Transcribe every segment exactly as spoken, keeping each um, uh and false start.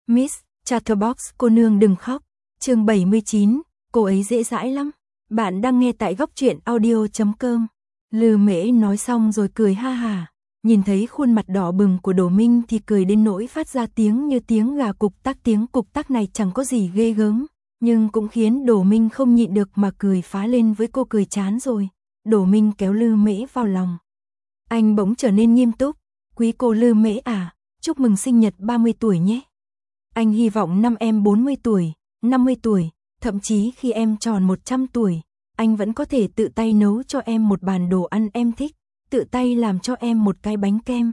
Miss Chatterbox cô nương đừng khóc. Chương bảy mươi chín, cô ấy dễ dãi lắm. Bạn đang nghe tại góc truyện audio chấm com. Lư Mễ nói xong rồi cười ha hả. Nhìn thấy khuôn mặt đỏ bừng của Đỗ Minh thì cười đến nỗi phát ra tiếng như tiếng gà cục tắc. Tiếng cục tắc này chẳng có gì ghê gớm, nhưng cũng khiến Đỗ Minh không nhịn được mà cười phá lên với cô. Cười chán rồi, Đỗ Minh kéo Lư Mễ vào lòng. Anh bỗng trở nên nghiêm túc. Quý cô Lư Mễ à, chúc mừng sinh nhật ba mươi tuổi nhé. Anh hy vọng năm em bốn mươi tuổi, năm mươi tuổi, thậm chí khi em tròn một trăm tuổi, anh vẫn có thể tự tay nấu cho em một bàn đồ ăn em thích, tự tay làm cho em một cái bánh kem.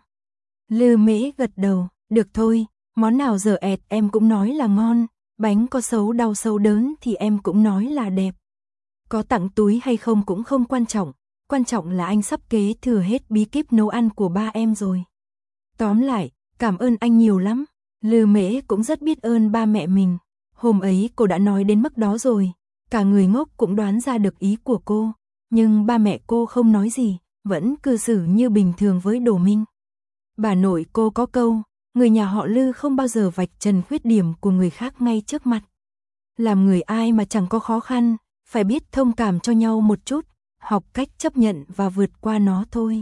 Lư Mễ gật đầu, được thôi, món nào dở ẹt em cũng nói là ngon, bánh có xấu đau xấu đớn thì em cũng nói là đẹp. Có tặng túi hay không cũng không quan trọng, quan trọng là anh sắp kế thừa hết bí kíp nấu ăn của ba em rồi. Tóm lại, cảm ơn anh nhiều lắm. Lư Mễ cũng rất biết ơn ba mẹ mình. Hôm ấy cô đã nói đến mức đó rồi, cả người ngốc cũng đoán ra được ý của cô, nhưng ba mẹ cô không nói gì, vẫn cư xử như bình thường với Đỗ Minh. Bà nội cô có câu, người nhà họ Lư không bao giờ vạch trần khuyết điểm của người khác ngay trước mặt. Làm người ai mà chẳng có khó khăn, phải biết thông cảm cho nhau một chút, học cách chấp nhận và vượt qua nó thôi.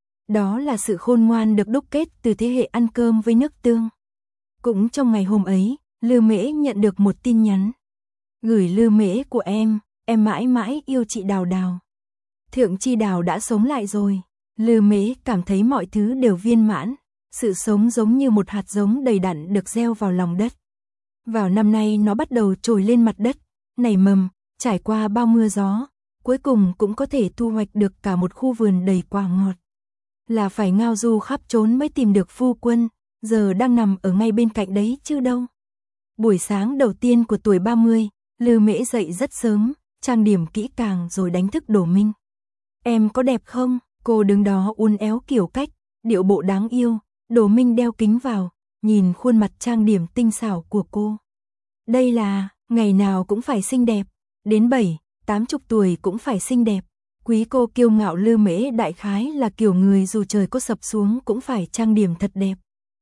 Đó là sự khôn ngoan được đúc kết từ thế hệ ăn cơm với nước tương. Cũng trong ngày hôm ấy, Lư Mễ nhận được một tin nhắn. Gửi Lư Mễ của em, em mãi mãi yêu chị Đào Đào. Thượng Chi Đào đã sống lại rồi. Lư Mễ cảm thấy mọi thứ đều viên mãn, sự sống giống như một hạt giống đầy đặn được gieo vào lòng đất. Vào năm nay nó bắt đầu trồi lên mặt đất, nảy mầm, trải qua bao mưa gió, cuối cùng cũng có thể thu hoạch được cả một khu vườn đầy quả ngọt. Là phải ngao du khắp trốn mới tìm được phu quân, giờ đang nằm ở ngay bên cạnh đấy chứ đâu. Buổi sáng đầu tiên của tuổi ba mươi, Lư Mễ dậy rất sớm, trang điểm kỹ càng rồi đánh thức Đỗ Minh. Em có đẹp không? Cô đứng đó uốn éo kiểu cách, điệu bộ đáng yêu. Đỗ Minh đeo kính vào, nhìn khuôn mặt trang điểm tinh xảo của cô. Đây là, ngày nào cũng phải xinh đẹp, đến bảy, tám chục tuổi cũng phải xinh đẹp. Quý cô kiêu ngạo Lư Mễ đại khái là kiểu người dù trời có sập xuống cũng phải trang điểm thật đẹp.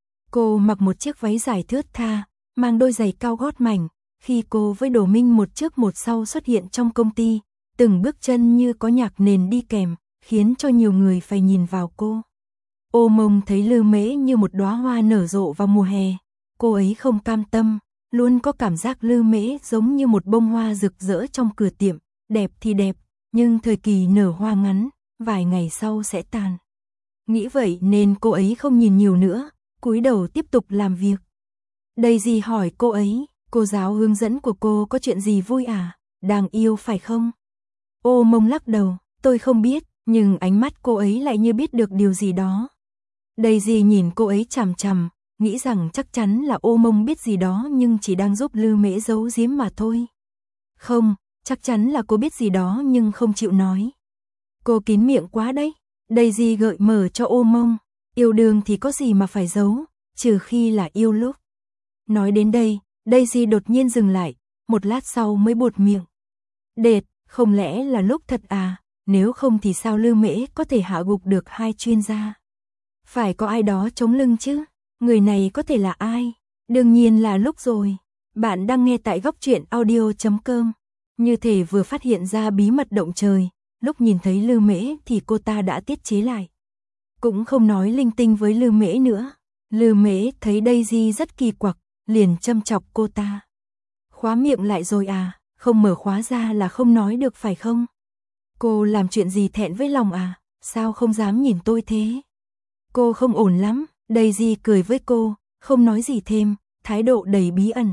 Cô mặc một chiếc váy dài thướt tha, mang đôi giày cao gót mảnh. Khi cô với Đỗ Minh một trước một sau xuất hiện trong công ty, từng bước chân như có nhạc nền đi kèm, khiến cho nhiều người phải nhìn vào cô. Ô Mông thấy Lư Mễ như một đóa hoa nở rộ vào mùa hè, cô ấy không cam tâm, luôn có cảm giác Lư Mễ giống như một bông hoa rực rỡ trong cửa tiệm, đẹp thì đẹp, nhưng thời kỳ nở hoa ngắn, vài ngày sau sẽ tàn. Nghĩ vậy nên cô ấy không nhìn nhiều nữa, cúi đầu tiếp tục làm việc. Daisy hỏi cô ấy, cô giáo hướng dẫn của cô có chuyện gì vui à, đang yêu phải không? Ô Mông lắc đầu, tôi không biết, nhưng ánh mắt cô ấy lại như biết được điều gì đó. Daisy nhìn cô ấy chằm chằm, nghĩ rằng chắc chắn là Ô Mông biết gì đó nhưng chỉ đang giúp Lư Mễ giấu giếm mà thôi. Không, chắc chắn là cô biết gì đó nhưng không chịu nói. Cô kín miệng quá đấy. Daisy gợi mở cho Ô Mông, yêu đương thì có gì mà phải giấu, trừ khi là yêu lúc. Nói đến đây, Daisy đột nhiên dừng lại, một lát sau mới buột miệng. Đệt, không lẽ là lúc thật à, nếu không thì sao Lư Mễ có thể hạ gục được hai chuyên gia? Phải có ai đó chống lưng chứ, người này có thể là ai? Đương nhiên là lúc rồi. Bạn đang nghe tại góc truyện audio chấm com. Như thể vừa phát hiện ra bí mật động trời, lúc nhìn thấy Lư Mễ thì cô ta đã tiết chế lại. Cũng không nói linh tinh với Lư Mễ nữa. Lư Mễ thấy Daisy rất kỳ quặc, liền châm chọc cô ta. Khóa miệng lại rồi à, không mở khóa ra là không nói được phải không? Cô làm chuyện gì thẹn với lòng à, sao không dám nhìn tôi thế? Cô không ổn lắm, Daisy cười với cô, không nói gì thêm, thái độ đầy bí ẩn.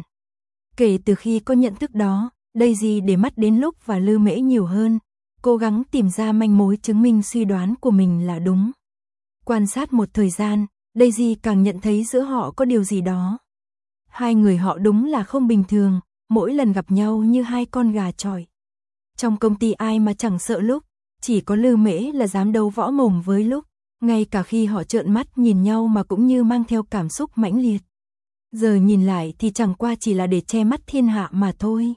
Kể từ khi có nhận thức đó, Daisy để mắt đến Lúc và Lư Mễ nhiều hơn, cố gắng tìm ra manh mối chứng minh suy đoán của mình là đúng. Quan sát một thời gian, Daisy càng nhận thấy giữa họ có điều gì đó. Hai người họ đúng là không bình thường, mỗi lần gặp nhau như hai con gà chọi. Trong công ty ai mà chẳng sợ Lúc, chỉ có Lư Mễ là dám đấu võ mồm với Lúc, ngay cả khi họ trợn mắt nhìn nhau mà cũng như mang theo cảm xúc mãnh liệt. Giờ nhìn lại thì chẳng qua chỉ là để che mắt thiên hạ mà thôi.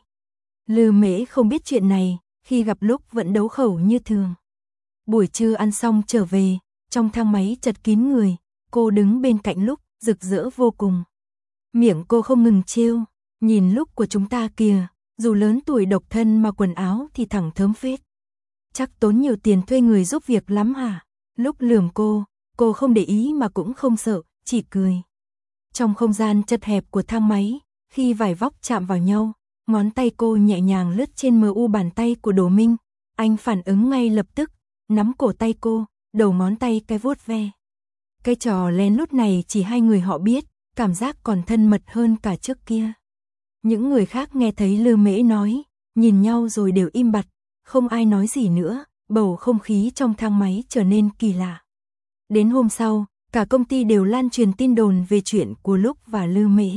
Lư Mễ không biết chuyện này, khi gặp Lúc vẫn đấu khẩu như thường. Buổi trưa ăn xong trở về, trong thang máy chật kín người, cô đứng bên cạnh Lúc, rực rỡ vô cùng. Miệng cô không ngừng trêu, nhìn lúc của chúng ta kìa, dù lớn tuổi độc thân mà quần áo thì thẳng thớm phết. Chắc tốn nhiều tiền thuê người giúp việc lắm hả? Lúc lườm cô, cô không để ý mà cũng không sợ, chỉ cười. Trong không gian chật hẹp của thang máy, khi vài vóc chạm vào nhau, ngón tay cô nhẹ nhàng lướt trên mờ u bàn tay của Đỗ Minh. Anh phản ứng ngay lập tức, nắm cổ tay cô, đầu ngón tay cái vuốt ve. Cái trò lén lút này chỉ hai người họ biết, cảm giác còn thân mật hơn cả trước kia. Những người khác nghe thấy Lư Mễ nói, nhìn nhau rồi đều im bặt, không ai nói gì nữa, bầu không khí trong thang máy trở nên kỳ lạ. Đến hôm sau, cả công ty đều lan truyền tin đồn về chuyện của Lúc và Lư Mễ.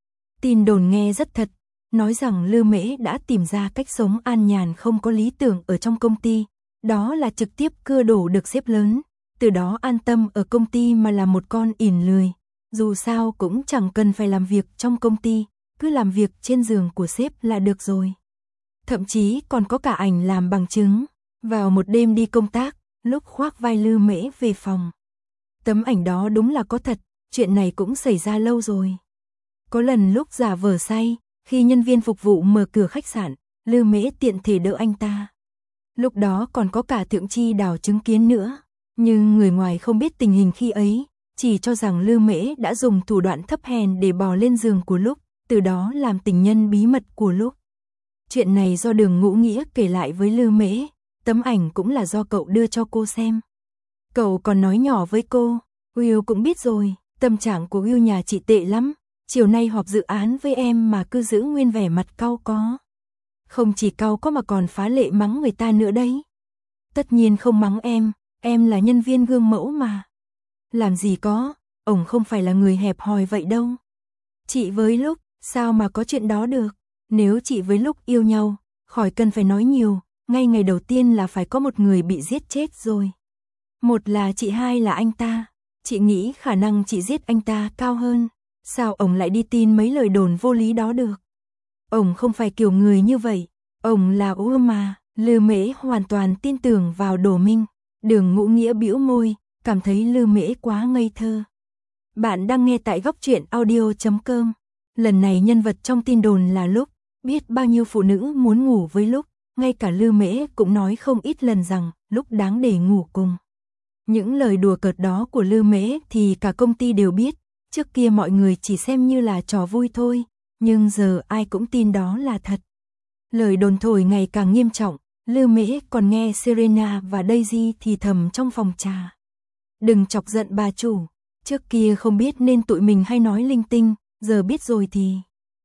Tin đồn nghe rất thật, nói rằng Lư Mễ đã tìm ra cách sống an nhàn không có lý tưởng ở trong công ty, đó là trực tiếp cưa đổ được sếp lớn, từ đó an tâm ở công ty mà là một con ỉn lười, dù sao cũng chẳng cần phải làm việc trong công ty, cứ làm việc trên giường của sếp là được rồi. Thậm chí còn có cả ảnh làm bằng chứng, vào một đêm đi công tác, Lúc khoác vai Lư Mễ về phòng. Tấm ảnh đó đúng là có thật, chuyện này cũng xảy ra lâu rồi. Có lần Lúc giả vờ say, khi nhân viên phục vụ mở cửa khách sạn, Lư Mễ tiện thể đỡ anh ta. Lúc đó còn có cả Thượng Chi Đào chứng kiến nữa, nhưng người ngoài không biết tình hình khi ấy, chỉ cho rằng Lư Mễ đã dùng thủ đoạn thấp hèn để bò lên giường của Lúc, từ đó làm tình nhân bí mật của Lúc. Chuyện này do Đường Ngũ Nghĩa kể lại với Lư Mễ, tấm ảnh cũng là do cậu đưa cho cô xem. Cậu còn nói nhỏ với cô, Will cũng biết rồi, tâm trạng của Will nhà chị tệ lắm, chiều nay họp dự án với em mà cứ giữ nguyên vẻ mặt cau có. Không chỉ cau có mà còn phá lệ mắng người ta nữa đấy. Tất nhiên không mắng em, em là nhân viên gương mẫu mà. Làm gì có, ổng không phải là người hẹp hòi vậy đâu. Chị với Lúc, sao mà có chuyện đó được, nếu chị với Lúc yêu nhau, khỏi cần phải nói nhiều, ngay ngày đầu tiên là phải có một người bị giết chết rồi. Một là chị, hai là anh ta, chị nghĩ khả năng chị giết anh ta cao hơn, sao ổng lại đi tin mấy lời đồn vô lý đó được. Ổng không phải kiểu người như vậy, ổng là ưu mà. Lư Mễ hoàn toàn tin tưởng vào Đỗ Minh. Đường Ngũ Nghĩa bĩu môi, cảm thấy Lư Mễ quá ngây thơ. Bạn đang nghe tại góc truyện audio chấm com. Lần này nhân vật trong tin đồn là Lúc, biết bao nhiêu phụ nữ muốn ngủ với Lúc, ngay cả Lư Mễ cũng nói không ít lần rằng Lúc đáng để ngủ cùng. Những lời đùa cợt đó của Lư Mễ thì cả công ty đều biết, trước kia mọi người chỉ xem như là trò vui thôi, nhưng giờ ai cũng tin đó là thật. Lời đồn thổi ngày càng nghiêm trọng, Lư Mễ còn nghe Serena và Daisy thì thầm trong phòng trà. Đừng chọc giận bà chủ, trước kia không biết nên tụi mình hay nói linh tinh, giờ biết rồi thì...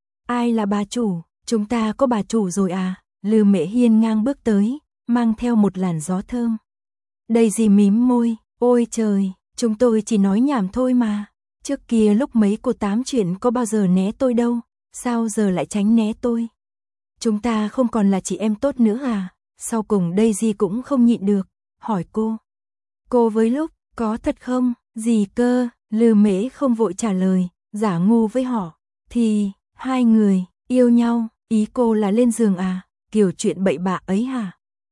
Ai là bà chủ, chúng ta có bà chủ rồi à? Lư Mễ hiên ngang bước tới, mang theo một làn gió thơm. Daisy mím môi, ôi trời, chúng tôi chỉ nói nhảm thôi mà. Trước kia lúc mấy cô tám chuyện có bao giờ né tôi đâu, sao giờ lại tránh né tôi? Chúng ta không còn là chị em tốt nữa à? Sau cùng Daisy cũng không nhịn được, hỏi cô. Cô với Lúc, có thật không? Gì cơ? Lư Mễ không vội trả lời, giả ngu với họ. Thì, hai người, yêu nhau, ý cô là lên giường à? Kiểu chuyện bậy bạ ấy hả?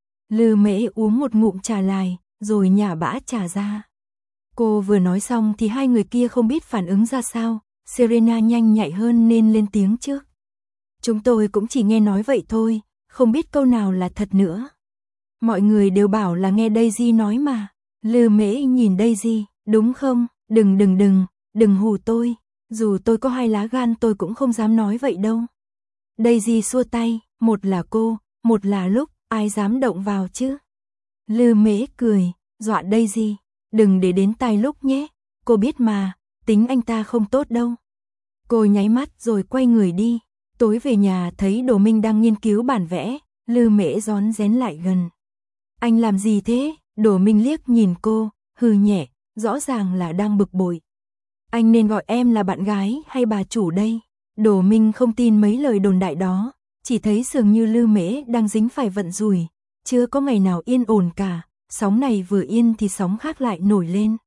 Lư Mễ uống một ngụm trà lại, rồi nhả bã trà ra. Cô vừa nói xong thì hai người kia không biết phản ứng ra sao, Serena nhanh nhạy hơn nên lên tiếng trước. Chúng tôi cũng chỉ nghe nói vậy thôi, không biết câu nào là thật nữa. Mọi người đều bảo là nghe Daisy nói mà. Lư Mễ nhìn Daisy, đúng không? Đừng đừng đừng, đừng hù tôi, dù tôi có hai lá gan tôi cũng không dám nói vậy đâu. Daisy xua tay, một là cô, một là Lúc, ai dám động vào chứ? Lư Mễ cười, dọa Daisy, đừng để đến tai Lúc nhé, cô biết mà, tính anh ta không tốt đâu. Cô nháy mắt rồi quay người đi. Tối về nhà thấy Đỗ Minh đang nghiên cứu bản vẽ, Lư Mễ rón rén lại gần. Anh làm gì thế? Đỗ Minh liếc nhìn cô, hừ nhẹ, rõ ràng là đang bực bội. Anh nên gọi em là bạn gái hay bà chủ đây? Đỗ Minh không tin mấy lời đồn đại đó, chỉ thấy dường như Lư Mễ đang dính phải vận rủi, chưa có ngày nào yên ổn cả, sóng này vừa yên thì sóng khác lại nổi lên.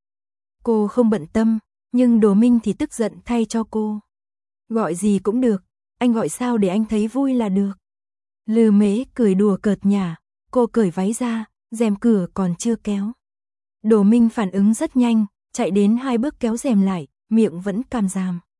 Cô không bận tâm, nhưng Đỗ Minh thì tức giận thay cho cô. Gọi gì cũng được, anh gọi sao để anh thấy vui là được. Lư Mễ cười đùa cợt nhả, cô cởi váy ra, rèm cửa còn chưa kéo. Đỗ Minh phản ứng rất nhanh, chạy đến hai bước kéo rèm lại, miệng vẫn càm ràm.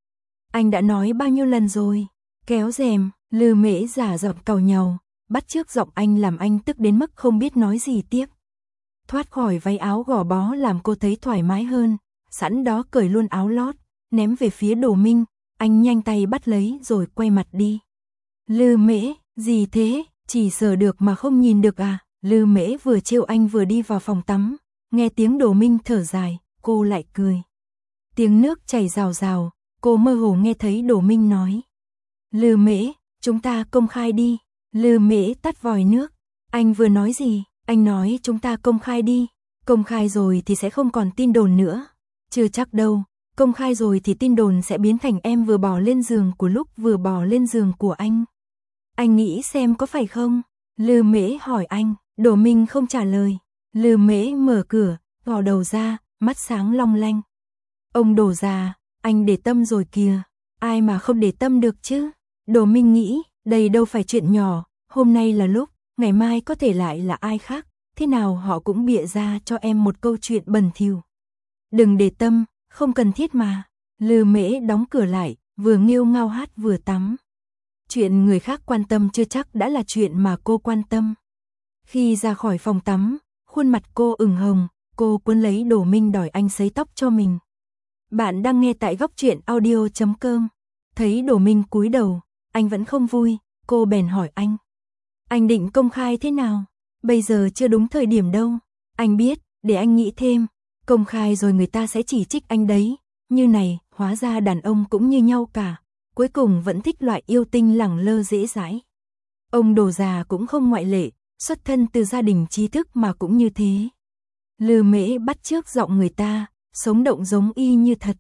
Anh đã nói bao nhiêu lần rồi. Kéo rèm, Lư Mễ giả giọng càu nhàu, bắt chước giọng anh làm anh tức đến mức không biết nói gì tiếp. Thoát khỏi váy áo gò bó làm cô thấy thoải mái hơn, sẵn đó cởi luôn áo lót, ném về phía Đỗ Minh, anh nhanh tay bắt lấy rồi quay mặt đi. Lư Mễ, gì thế, chỉ sờ được mà không nhìn được à? Lư Mễ vừa trêu anh vừa đi vào phòng tắm, nghe tiếng Đỗ Minh thở dài, cô lại cười. Tiếng nước chảy rào rào, cô mơ hồ nghe thấy Đỗ Minh nói. Lư Mễ, chúng ta công khai đi. Lư Mễ tắt vòi nước. Anh vừa nói gì? Anh nói chúng ta công khai đi. Công khai rồi thì sẽ không còn tin đồn nữa. Chưa chắc đâu, công khai rồi thì tin đồn sẽ biến thành em vừa bò lên giường của lúc vừa bò lên giường của anh. Anh nghĩ xem có phải không? Lư Mễ hỏi anh, Đỗ Minh không trả lời. Lư Mễ mở cửa, gò đầu ra, mắt sáng long lanh. Ông Đỗ già, anh để tâm rồi kìa. Ai mà không để tâm được chứ? Đỗ Minh nghĩ, đây đâu phải chuyện nhỏ, hôm nay là lúc, ngày mai có thể lại là ai khác, thế nào họ cũng bịa ra cho em một câu chuyện bẩn thỉu. Đừng để tâm, không cần thiết mà. Lư Mễ đóng cửa lại, vừa nghêu ngao hát vừa tắm. Chuyện người khác quan tâm chưa chắc đã là chuyện mà cô quan tâm. Khi ra khỏi phòng tắm, khuôn mặt cô ửng hồng, cô cuốn lấy Đỗ Minh đòi anh sấy tóc cho mình. Bạn đang nghe tại góc truyện audio chấm com. Thấy Đỗ Minh cúi đầu, anh vẫn không vui, cô bèn hỏi anh. Anh định công khai thế nào? Bây giờ chưa đúng thời điểm đâu. Anh biết, để anh nghĩ thêm. Công khai rồi người ta sẽ chỉ trích anh đấy. Như này, hóa ra đàn ông cũng như nhau cả. Cuối cùng vẫn thích loại yêu tinh lẳng lơ dễ dãi. Ông Đỗ già cũng không ngoại lệ, xuất thân từ gia đình trí thức mà cũng như thế. Lư Mễ bắt chước giọng người ta, sống động giống y như thật.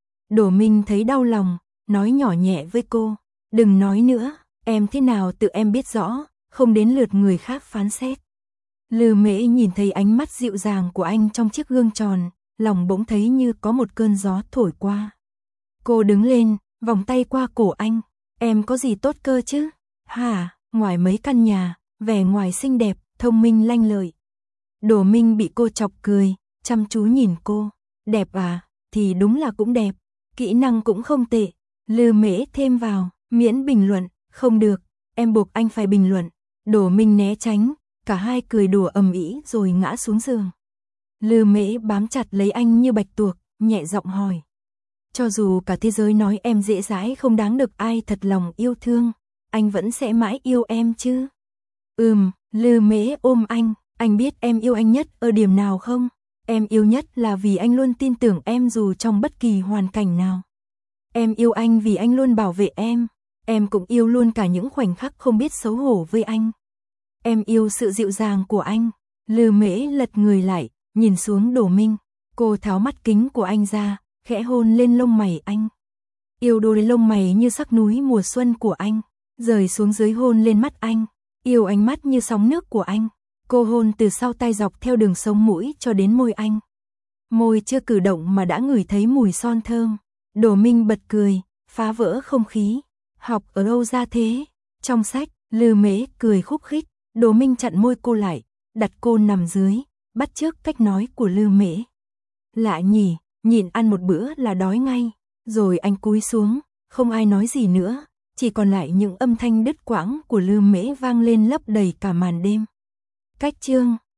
Đỗ Minh thấy đau lòng, nói nhỏ nhẹ với cô. Đừng nói nữa, em thế nào tự em biết rõ, không đến lượt người khác phán xét. Lư Mễ nhìn thấy ánh mắt dịu dàng của anh trong chiếc gương tròn, lòng bỗng thấy như có một cơn gió thổi qua. Cô đứng lên, vòng tay qua cổ anh. Em có gì tốt cơ chứ? Hả, ngoài mấy căn nhà, vẻ ngoài xinh đẹp, thông minh lanh lợi. Đỗ Minh bị cô chọc cười, chăm chú nhìn cô. Đẹp à, thì đúng là cũng đẹp, kỹ năng cũng không tệ. Lư Mễ thêm vào, miễn bình luận, không được, em buộc anh phải bình luận. Đỗ Minh né tránh, cả hai cười đùa ầm ĩ rồi ngã xuống giường. Lư Mễ bám chặt lấy anh như bạch tuộc, nhẹ giọng hỏi. Cho dù cả thế giới nói em dễ dãi không đáng được ai thật lòng yêu thương, anh vẫn sẽ mãi yêu em chứ? Ừm, Lư Mễ ôm anh, anh biết em yêu anh nhất ở điểm nào không? Em yêu nhất là vì anh luôn tin tưởng em dù trong bất kỳ hoàn cảnh nào. Em yêu anh vì anh luôn bảo vệ em. Em cũng yêu luôn cả những khoảnh khắc không biết xấu hổ với anh. Em yêu sự dịu dàng của anh. Lư Mễ lật người lại, nhìn xuống Đỗ Minh. Cô tháo mắt kính của anh ra, khẽ hôn lên lông mày anh. Yêu đôi lông mày như sắc núi mùa xuân của anh. Rời xuống dưới hôn lên mắt anh. Yêu ánh mắt như sóng nước của anh. Cô hôn từ sau tai dọc theo đường sống mũi cho đến môi anh. Môi chưa cử động mà đã ngửi thấy mùi son thơm. Đỗ Minh bật cười, phá vỡ không khí. Học ở đâu ra thế? Trong sách, Lư Mễ cười khúc khích. Đỗ Minh chặn môi cô lại, đặt cô nằm dưới, bắt chước cách nói của Lư Mễ. Lạ nhỉ, nhịn ăn một bữa là đói ngay. Rồi anh cúi xuống, không ai nói gì nữa, chỉ còn lại những âm thanh đứt quãng của Lư Mễ vang lên lấp đầy cả màn đêm. Cách chương